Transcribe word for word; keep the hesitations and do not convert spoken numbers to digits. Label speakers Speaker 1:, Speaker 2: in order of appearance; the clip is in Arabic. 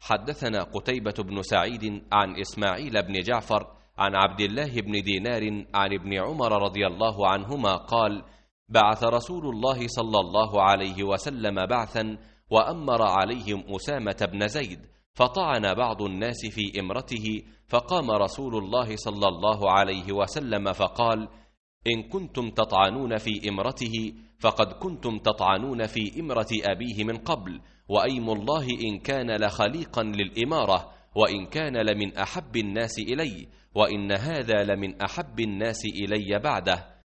Speaker 1: حدثنا قتيبة بن سعيد عن إسماعيل بن جعفر عن عبد الله بن دينار عن ابن عمر رضي الله عنهما قال: بعث رسول الله صلى الله عليه وسلم بعثا وأمر عليهم أسامة بن زيد، فطعن بعض الناس في إمرته، فقام رسول الله صلى الله عليه وسلم فقال: إن كنتم تطعنون في إمرته فقد كنتم تطعنون في إمرة أبيه من قبل، وأيم الله إن كان لخليقا للإمارة، وإن كان لمن أحب الناس إلي، وإن هذا لمن أحب الناس إلي بعده.